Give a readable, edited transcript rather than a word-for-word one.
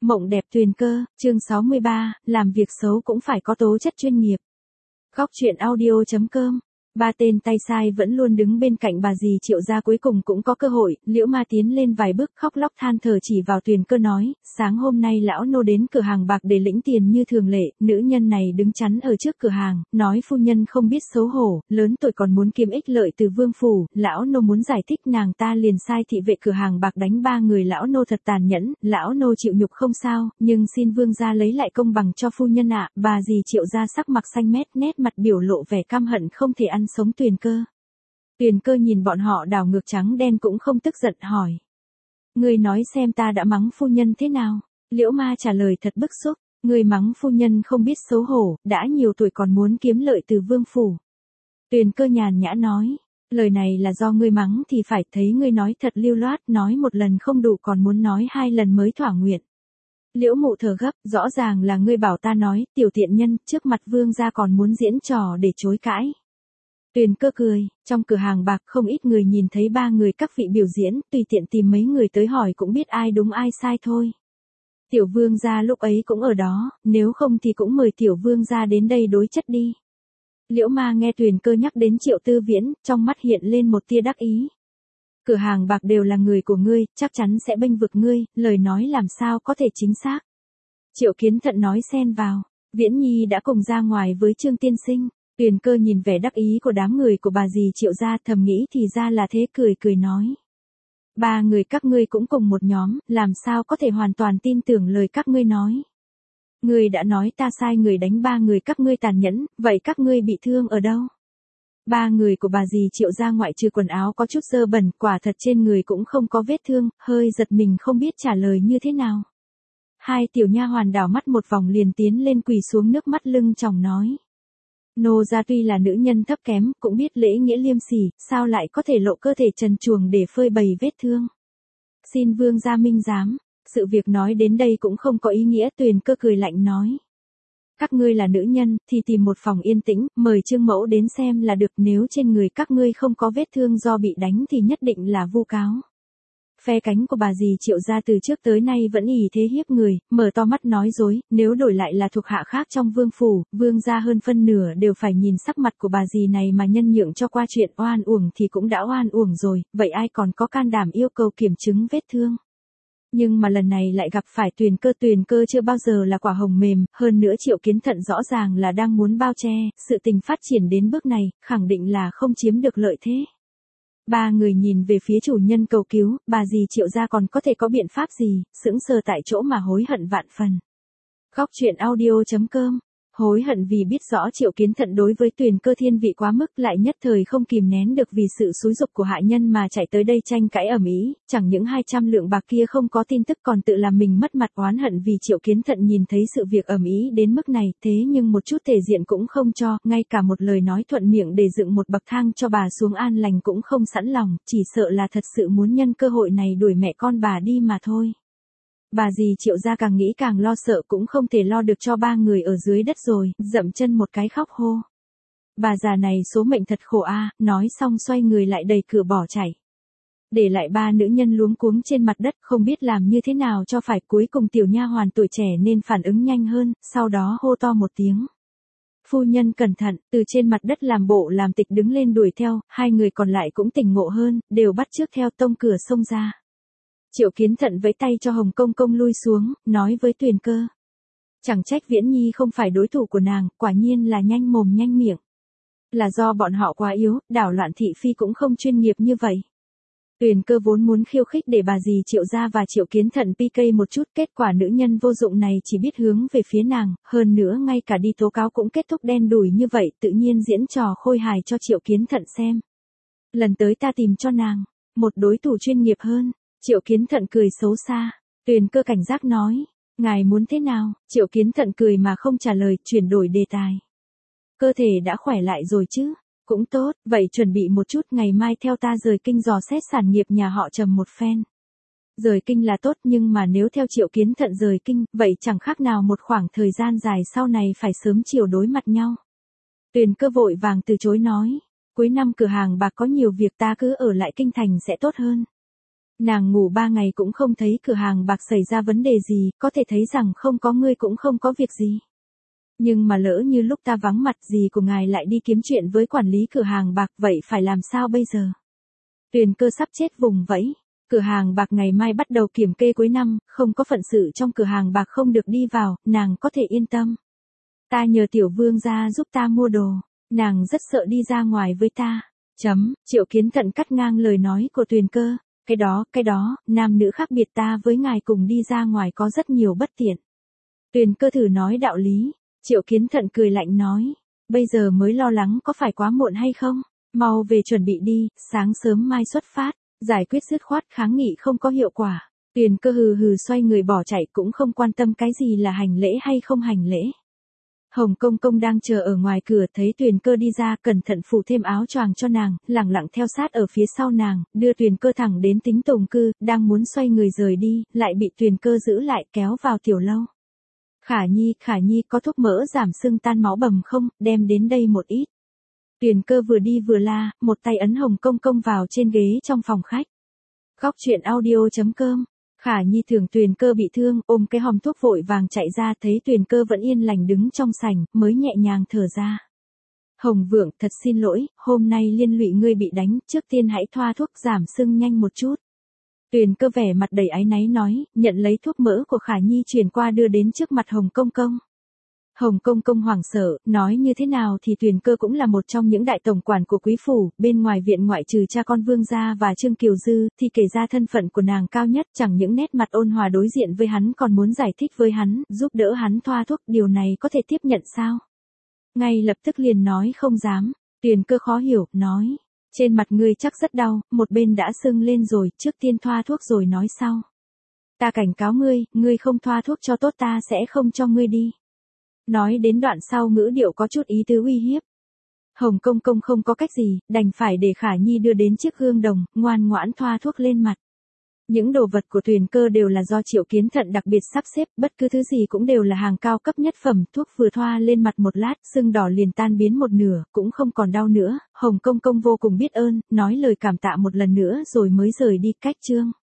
Mộng đẹp Tuyền Cơ, chương 63, làm việc xấu cũng phải có tố chất chuyên nghiệp. Góc truyện audio.com. Ba tên tay sai vẫn luôn đứng bên cạnh bà dì Triệu gia cuối cùng cũng có cơ hội. Liễu Ma tiến lên vài bước khóc lóc than thở chỉ vào Tuyền Cơ nói, sáng hôm nay lão nô đến cửa hàng bạc để lĩnh tiền như thường lệ, nữ nhân này đứng chắn ở trước cửa hàng, nói phu nhân không biết xấu hổ, lớn tuổi còn muốn kiếm ích lợi từ vương phủ, lão nô muốn giải thích nàng ta liền sai thị vệ cửa hàng bạc đánh ba người lão nô thật tàn nhẫn, lão nô chịu nhục không sao, nhưng xin vương gia lấy lại công bằng cho phu nhân ạ. Bà dì Triệu gia sắc mặt xanh mét, nét mặt biểu lộ vẻ căm hận không thể ăn sống Tuyền Cơ. Tuyền Cơ nhìn bọn họ đảo ngược trắng đen cũng không tức giận hỏi. Ngươi nói xem ta đã mắng phu nhân thế nào? Liễu Ma trả lời thật bức xúc. Ngươi mắng phu nhân không biết xấu hổ, đã nhiều tuổi còn muốn kiếm lợi từ vương phủ. Tuyền Cơ nhàn nhã nói. Lời này là do ngươi mắng thì phải, thấy ngươi nói thật lưu loát, nói một lần không đủ còn muốn nói hai lần mới thỏa nguyện. Liễu Mụ thở gấp, rõ ràng là ngươi bảo ta nói, tiểu tiện nhân, trước mặt vương gia còn muốn diễn trò để chối cãi. Tuyền Cơ cười, trong cửa hàng bạc không ít người nhìn thấy ba người các vị biểu diễn, tùy tiện tìm mấy người tới hỏi cũng biết ai đúng ai sai thôi. Tiểu vương gia lúc ấy cũng ở đó, nếu không thì cũng mời tiểu vương gia đến đây đối chất đi. Liễu Ma nghe Tuyền Cơ nhắc đến Triệu Tư Viễn, trong mắt hiện lên một tia đắc ý. Cửa hàng bạc đều là người của ngươi, chắc chắn sẽ bênh vực ngươi, lời nói làm sao có thể chính xác. Triệu Kiến Thận nói xen vào, Viễn Nhi đã cùng ra ngoài với Trương tiên sinh. Tuyền Cơ nhìn vẻ đắc ý của đám người của bà dì Triệu gia thầm nghĩ thì ra là thế, cười cười nói. Ba người các ngươi cũng cùng một nhóm, làm sao có thể hoàn toàn tin tưởng lời các ngươi nói. Ngươi đã nói ta sai người đánh ba người các ngươi tàn nhẫn, vậy các ngươi bị thương ở đâu? Ba người của bà dì Triệu gia ngoại trừ quần áo có chút dơ bẩn, quả thật trên người cũng không có vết thương, hơi giật mình không biết trả lời như thế nào. Hai tiểu nha hoàn đảo mắt một vòng liền tiến lên quỳ xuống nước mắt lưng tròng nói. Nô gia tuy là nữ nhân thấp kém, cũng biết lễ nghĩa liêm sỉ, sao lại có thể lộ cơ thể trần truồng để phơi bày vết thương. Xin vương gia minh giám, sự việc nói đến đây cũng không có ý nghĩa. Tuyền Cơ cười lạnh nói. Các ngươi là nữ nhân, thì tìm một phòng yên tĩnh, mời Trương Mẫu đến xem là được, nếu trên người các ngươi không có vết thương do bị đánh thì nhất định là vu cáo. Phe cánh của bà dì Triệu gia từ trước tới nay vẫn ỷ thế hiếp người, mở to mắt nói dối, nếu đổi lại là thuộc hạ khác trong vương phủ, vương gia hơn phân nửa đều phải nhìn sắc mặt của bà dì này mà nhân nhượng cho qua chuyện oan uổng thì cũng đã oan uổng rồi, vậy ai còn có can đảm yêu cầu kiểm chứng vết thương. Nhưng mà lần này lại gặp phải Tuyền Cơ chưa bao giờ là quả hồng mềm, hơn nữa Triệu Kiến Thận rõ ràng là đang muốn bao che, sự tình phát triển đến bước này, khẳng định là không chiếm được lợi thế. Ba người nhìn về phía chủ nhân cầu cứu, bà dì Triệu gia còn có thể có biện pháp gì, sững sờ tại chỗ mà hối hận vạn phần. Góc truyện audio.com. Hối hận vì biết rõ Triệu Kiến Thận đối với Tuyền Cơ thiên vị quá mức, lại nhất thời không kìm nén được vì sự xúi giục của hạ nhân mà chạy tới đây tranh cãi ầm ĩ, chẳng những 200 lượng bạc kia không có tin tức còn tự làm mình mất mặt, oán hận vì Triệu Kiến Thận nhìn thấy sự việc ầm ĩ đến mức này, thế nhưng một chút thể diện cũng không cho, ngay cả một lời nói thuận miệng để dựng một bậc thang cho bà xuống an lành cũng không sẵn lòng, chỉ sợ là thật sự muốn nhân cơ hội này đuổi mẹ con bà đi mà thôi. Bà dì Triệu gia càng nghĩ càng lo sợ, cũng không thể lo được cho ba người ở dưới đất rồi, dậm chân một cái khóc hô. Bà già này số mệnh thật khổ a, nói xong xoay người lại đẩy cửa bỏ chạy. Để lại ba nữ nhân luống cuống trên mặt đất không biết làm như thế nào cho phải, cuối cùng tiểu nha hoàn tuổi trẻ nên phản ứng nhanh hơn, sau đó hô to một tiếng. Phu nhân cẩn thận, từ trên mặt đất làm bộ làm tịch đứng lên đuổi theo, hai người còn lại cũng tỉnh ngộ hơn, đều bắt chước theo tông cửa xông ra. Triệu Kiến Thận vẫy tay cho Hồng Công Công lui xuống, nói với Tuyền Cơ. Chẳng trách Viễn Nhi không phải đối thủ của nàng, quả nhiên là nhanh mồm nhanh miệng. Là do bọn họ quá yếu, đảo loạn thị phi cũng không chuyên nghiệp như vậy. Tuyền Cơ vốn muốn khiêu khích để bà dì Triệu gia và Triệu Kiến Thận PK một chút, kết quả nữ nhân vô dụng này chỉ biết hướng về phía nàng, hơn nữa ngay cả đi tố cáo cũng kết thúc đen đủi như vậy, tự nhiên diễn trò khôi hài cho Triệu Kiến Thận xem. Lần tới ta tìm cho nàng một đối thủ chuyên nghiệp hơn. Triệu Kiến Thận cười xấu xa. Tuyền Cơ cảnh giác nói. Ngài muốn thế nào? Triệu Kiến Thận cười mà không trả lời, chuyển đổi đề tài. Cơ thể đã khỏe lại rồi chứ? Cũng tốt, vậy chuẩn bị một chút, ngày mai theo ta rời kinh dò xét sản nghiệp nhà họ Trầm một phen. Rời kinh là tốt, nhưng mà nếu theo Triệu Kiến Thận rời kinh, vậy chẳng khác nào một khoảng thời gian dài sau này phải sớm chiều đối mặt nhau. Tuyền Cơ vội vàng từ chối nói. Cuối năm cửa hàng bạc có nhiều việc, ta cứ ở lại kinh thành sẽ tốt hơn. Nàng ngủ 3 ngày cũng không thấy cửa hàng bạc xảy ra vấn đề gì, có thể thấy rằng không có ngươi cũng không có việc gì. Nhưng mà lỡ như lúc ta vắng mặt gì của ngài lại đi kiếm chuyện với quản lý cửa hàng bạc, vậy phải làm sao bây giờ? Tuyền Cơ sắp chết vùng vẫy. Cửa hàng bạc ngày mai bắt đầu kiểm kê cuối năm, không có phận sự trong cửa hàng bạc không được đi vào, nàng có thể yên tâm. Ta nhờ Tiểu Vương ra giúp ta mua đồ, nàng rất sợ đi ra ngoài với ta. Triệu Kiến Thận cắt ngang lời nói của Tuyền Cơ. Cái đó, nam nữ khác biệt, ta với ngài cùng đi ra ngoài có rất nhiều bất tiện. Tuyền Cơ thử nói đạo lý. Triệu Kiến Thận cười lạnh nói, bây giờ mới lo lắng có phải quá muộn hay không? Mau về chuẩn bị đi, sáng sớm mai xuất phát. Giải quyết dứt khoát kháng nghị không có hiệu quả. Tuyền Cơ hừ hừ xoay người bỏ chạy, cũng không quan tâm cái gì là hành lễ hay không hành lễ. Hồng Công Công đang chờ ở ngoài cửa, thấy Tuyền Cơ đi ra, cẩn thận phủ thêm áo choàng cho nàng, lẳng lặng theo sát ở phía sau nàng, đưa Tuyền Cơ thẳng đến Tính Tùng Cư, đang muốn xoay người rời đi, lại bị Tuyền Cơ giữ lại kéo vào tiểu lâu. Khả Nhi có thuốc mỡ giảm sưng tan máu bầm không, đem đến đây một ít. Tuyền Cơ vừa đi vừa la, một tay ấn Hồng Công Công vào trên ghế trong phòng khách. Góc truyện audio.com. Khả Nhi tưởng Tuyền Cơ bị thương, ôm cái hòm thuốc vội vàng chạy ra, thấy Tuyền Cơ vẫn yên lành đứng trong sảnh, mới nhẹ nhàng thở ra. Hồng Vượng, thật xin lỗi, hôm nay liên lụy ngươi bị đánh, trước tiên hãy thoa thuốc giảm sưng nhanh một chút. Tuyền Cơ vẻ mặt đầy áy náy nói, nhận lấy thuốc mỡ của Khả Nhi chuyển qua đưa đến trước mặt Hồng Công Công. Hồng Công Công hoảng sợ, nói như thế nào thì Tuyền Cơ cũng là một trong những đại tổng quản của quý phủ, bên ngoài viện ngoại trừ cha con Vương gia và Trương Kiều Dư, thì kể ra thân phận của nàng cao nhất, chẳng những nét mặt ôn hòa đối diện với hắn còn muốn giải thích với hắn, giúp đỡ hắn thoa thuốc, điều này có thể tiếp nhận sao? Ngay lập tức liền nói không dám. Tuyền Cơ khó hiểu, nói, trên mặt ngươi chắc rất đau, một bên đã sưng lên rồi, trước tiên thoa thuốc rồi nói sau. Ta cảnh cáo ngươi không thoa thuốc cho tốt ta sẽ không cho ngươi đi. Nói đến đoạn sau ngữ điệu có chút ý tứ uy hiếp. Hồng Công Công không có cách gì, đành phải để Khả Nhi đưa đến chiếc gương đồng, ngoan ngoãn thoa thuốc lên mặt. Những đồ vật của Tuyền Cơ đều là do Triệu Kiến Thận đặc biệt sắp xếp, bất cứ thứ gì cũng đều là hàng cao cấp nhất phẩm, thuốc vừa thoa lên mặt một lát, sưng đỏ liền tan biến một nửa, cũng không còn đau nữa. Hồng Công Công vô cùng biết ơn, nói lời cảm tạ một lần nữa rồi mới rời đi. Cách chương